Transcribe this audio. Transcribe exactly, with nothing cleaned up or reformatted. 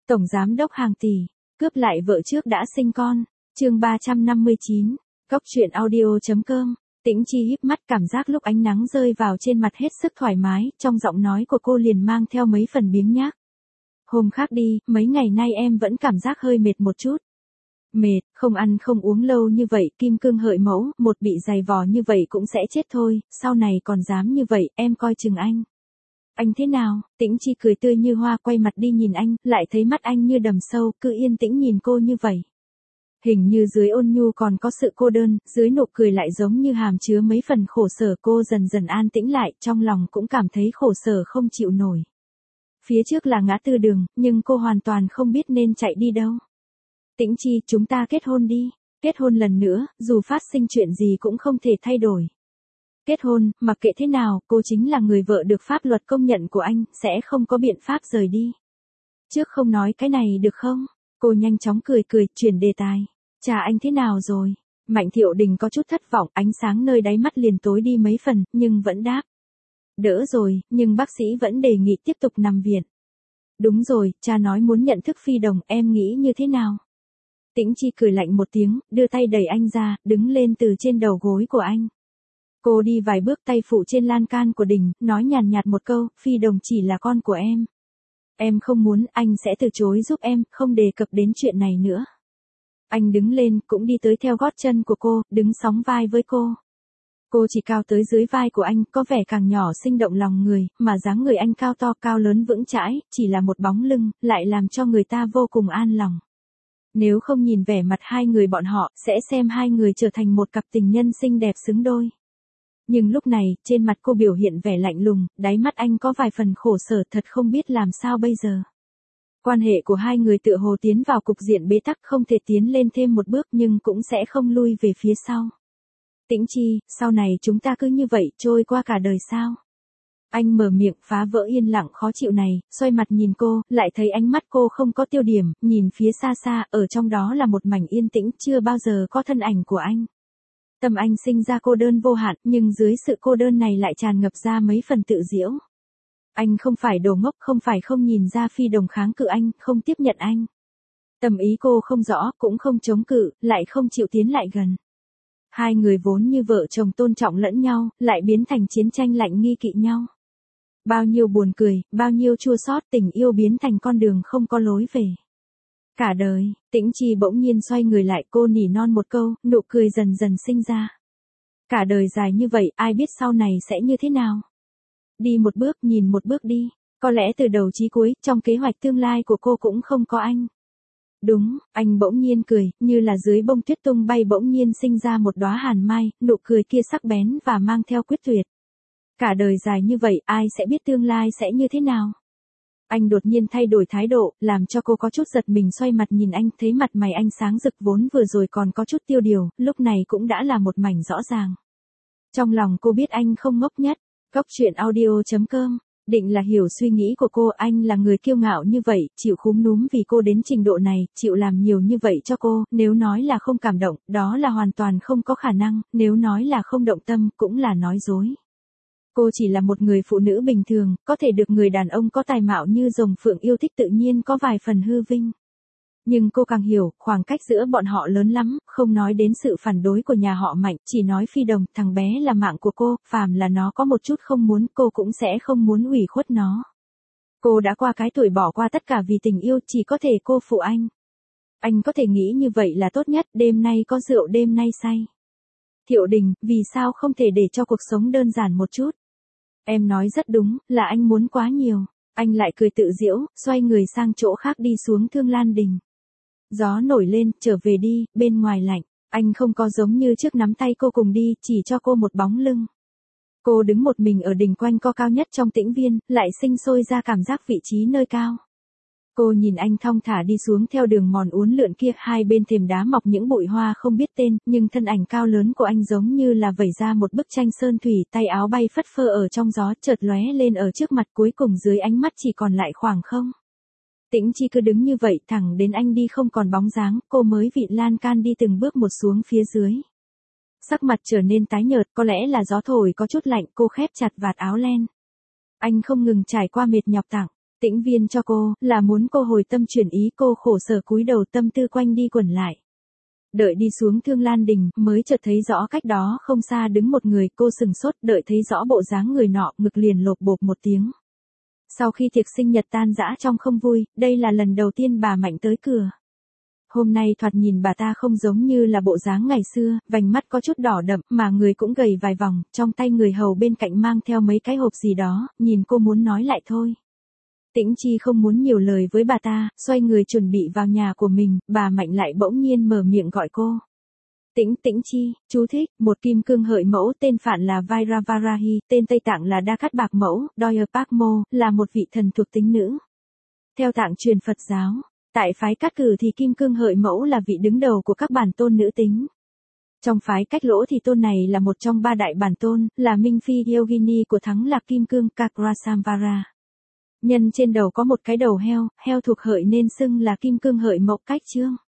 Tổng giám đốc hàng tỷ, cướp lại vợ trước đã sinh con. Chương ba trăm năm mươi chín, Cốc truyện audio chấm com. Tĩnh Chi híp mắt, cảm giác lúc ánh nắng rơi vào trên mặt hết sức thoải mái, trong giọng nói của cô liền mang theo mấy phần biếng nhác. Hôm khác đi, mấy ngày nay em vẫn cảm giác hơi mệt một chút. Mệt, không ăn không uống lâu như vậy, kim cương hợi mẫu, một bị dày vò như vậy cũng sẽ chết thôi, sau này còn dám như vậy, em coi chừng anh. Anh thế nào? Tĩnh Chi cười tươi như hoa, quay mặt đi nhìn anh, lại thấy mắt anh như đầm sâu, cứ yên tĩnh nhìn cô như vậy. Hình như dưới ôn nhu còn có sự cô đơn, dưới nụ cười lại giống như hàm chứa mấy phần khổ sở. Cô dần dần an tĩnh lại, trong lòng cũng cảm thấy khổ sở không chịu nổi. Phía trước là ngã tư đường, nhưng cô hoàn toàn không biết nên chạy đi đâu. Tĩnh Chi, chúng ta kết hôn đi. Kết hôn lần nữa, dù phát sinh chuyện gì cũng không thể thay đổi. Kết hôn, mặc kệ thế nào, cô chính là người vợ được pháp luật công nhận của anh, sẽ không có biện pháp rời đi. Trước không nói cái này được không? Cô nhanh chóng cười cười, chuyển đề tài. Cha anh thế nào rồi? Mạnh Thiệu Đình có chút thất vọng, ánh sáng nơi đáy mắt liền tối đi mấy phần, nhưng vẫn đáp. Đỡ rồi, nhưng bác sĩ vẫn đề nghị tiếp tục nằm viện. Đúng rồi, cha nói muốn nhận thức Phi Đồng, em nghĩ như thế nào? Tĩnh Chi cười lạnh một tiếng, đưa tay đẩy anh ra, đứng lên từ trên đầu gối của anh. Cô đi vài bước, tay phụ trên lan can của Đình, nói nhàn nhạt một câu, Phi Đồng chỉ là con của em. Em không muốn, anh sẽ từ chối giúp em, không đề cập đến chuyện này nữa. Anh đứng lên, cũng đi tới theo gót chân của cô, đứng sóng vai với cô. Cô chỉ cao tới dưới vai của anh, có vẻ càng nhỏ sinh động lòng người, mà dáng người anh cao to cao lớn vững chãi, chỉ là một bóng lưng, lại làm cho người ta vô cùng an lòng. Nếu không nhìn vẻ mặt hai người bọn họ, sẽ xem hai người trở thành một cặp tình nhân xinh đẹp xứng đôi. Nhưng lúc này, trên mặt cô biểu hiện vẻ lạnh lùng, đáy mắt anh có vài phần khổ sở, thật không biết làm sao bây giờ. Quan hệ của hai người tựa hồ tiến vào cục diện bế tắc, không thể tiến lên thêm một bước nhưng cũng sẽ không lui về phía sau. Tĩnh Chi, sau này chúng ta cứ như vậy trôi qua cả đời sao? Anh mở miệng phá vỡ yên lặng khó chịu này, xoay mặt nhìn cô, lại thấy ánh mắt cô không có tiêu điểm, nhìn phía xa xa, ở trong đó là một mảnh yên tĩnh, chưa bao giờ có thân ảnh của anh. Tâm anh sinh ra cô đơn vô hạn, nhưng dưới sự cô đơn này lại tràn ngập ra mấy phần tự giễu. Anh không phải đồ ngốc, không phải không nhìn ra Phi Đồng kháng cự anh, không tiếp nhận anh. Tâm ý cô không rõ, cũng không chống cự, lại không chịu tiến lại gần. Hai người vốn như vợ chồng tôn trọng lẫn nhau, lại biến thành chiến tranh lạnh nghi kỵ nhau. Bao nhiêu buồn cười, bao nhiêu chua xót, tình yêu biến thành con đường không có lối về. Cả đời, Tĩnh Chi bỗng nhiên xoay người lại, cô nỉ non một câu, nụ cười dần dần sinh ra. Cả đời dài như vậy, ai biết sau này sẽ như thế nào? Đi một bước, nhìn một bước đi. Có lẽ từ đầu chí cuối, trong kế hoạch tương lai của cô cũng không có anh. Đúng, anh bỗng nhiên cười, như là dưới bông tuyết tung bay bỗng nhiên sinh ra một đóa hàn mai, nụ cười kia sắc bén và mang theo quyết tuyệt. Cả đời dài như vậy, ai sẽ biết tương lai sẽ như thế nào? Anh đột nhiên thay đổi thái độ, làm cho cô có chút giật mình, xoay mặt nhìn anh, thấy mặt mày anh sáng rực, vốn vừa rồi còn có chút tiêu điều, lúc này cũng đã là một mảnh rõ ràng. Trong lòng cô biết anh không ngốc nhất. Cốc truyện audio chấm com. Định là hiểu suy nghĩ của cô, anh là người kiêu ngạo như vậy, chịu khúm núm vì cô đến trình độ này, chịu làm nhiều như vậy cho cô, nếu nói là không cảm động, đó là hoàn toàn không có khả năng, nếu nói là không động tâm, cũng là nói dối. Cô chỉ là một người phụ nữ bình thường, có thể được người đàn ông có tài mạo như rồng phượng yêu thích, tự nhiên có vài phần hư vinh. Nhưng cô càng hiểu, khoảng cách giữa bọn họ lớn lắm, không nói đến sự phản đối của nhà họ Mạnh, chỉ nói Phi Đồng, thằng bé là mạng của cô, phàm là nó có một chút không muốn, cô cũng sẽ không muốn ủy khuất nó. Cô đã qua cái tuổi bỏ qua tất cả vì tình yêu, chỉ có thể cô phụ anh. Anh có thể nghĩ như vậy là tốt nhất, đêm nay có rượu đêm nay say. Thiệu Đình, vì sao không thể để cho cuộc sống đơn giản một chút? Em nói rất đúng, là anh muốn quá nhiều. Anh lại cười tự giễu, xoay người sang chỗ khác đi xuống Thương Lan Đình. Gió nổi lên, trở về đi, bên ngoài lạnh. Anh không có giống như trước nắm tay cô cùng đi, chỉ cho cô một bóng lưng. Cô đứng một mình ở đỉnh quanh co cao nhất trong tĩnh viên, lại sinh sôi ra cảm giác vị trí nơi cao. Cô nhìn anh thong thả đi xuống theo đường mòn uốn lượn kia, hai bên thềm đá mọc những bụi hoa không biết tên, nhưng thân ảnh cao lớn của anh giống như là vẩy ra một bức tranh sơn thủy, tay áo bay phất phơ ở trong gió, chợt lóe lên ở trước mặt, cuối cùng dưới ánh mắt chỉ còn lại khoảng không. Tĩnh Chi cứ đứng như vậy, thẳng đến anh đi không còn bóng dáng, cô mới vịn lan can đi từng bước một xuống phía dưới. Sắc mặt trở nên tái nhợt, có lẽ là gió thổi có chút lạnh, cô khép chặt vạt áo len. Anh không ngừng trải qua mệt nhọc tặng. Tĩnh viên cho cô, là muốn cô hồi tâm chuyển ý, cô khổ sở cúi đầu tâm tư quanh đi quẩn lại. Đợi đi xuống Thương Lan Đình, mới chợt thấy rõ cách đó không xa đứng một người, cô sừng sốt, đợi thấy rõ bộ dáng người nọ, ngực liền lộp bộp một tiếng. Sau khi tiệc sinh nhật tan rã trong không vui, đây là lần đầu tiên bà Mạnh tới cửa. Hôm nay thoạt nhìn bà ta không giống như là bộ dáng ngày xưa, vành mắt có chút đỏ đậm, mà người cũng gầy vài vòng, trong tay người hầu bên cạnh mang theo mấy cái hộp gì đó, nhìn cô muốn nói lại thôi. Tĩnh Chi không muốn nhiều lời với bà ta, xoay người chuẩn bị vào nhà của mình, bà Mạnh lại bỗng nhiên mở miệng gọi cô. Tĩnh Tĩnh Chi, chú thích, một kim cương hợi mẫu tên phạn là Vairavarahi, tên Tây Tạng là Đa Cát Bạc Mẫu, Doyer Park Mo, là một vị thần thuộc tính nữ. Theo Tạng truyền Phật giáo, tại phái Cát Cử thì kim cương hợi mẫu là vị đứng đầu của các bản tôn nữ tính. Trong phái Cách Lỗ thì tôn này là một trong ba đại bản tôn, là Minh Phi Yogini của thắng lạc kim cương Kakrasamvara. Nhân trên đầu có một cái đầu heo, heo thuộc hợi nên xưng là kim cương hợi mộc cách trương.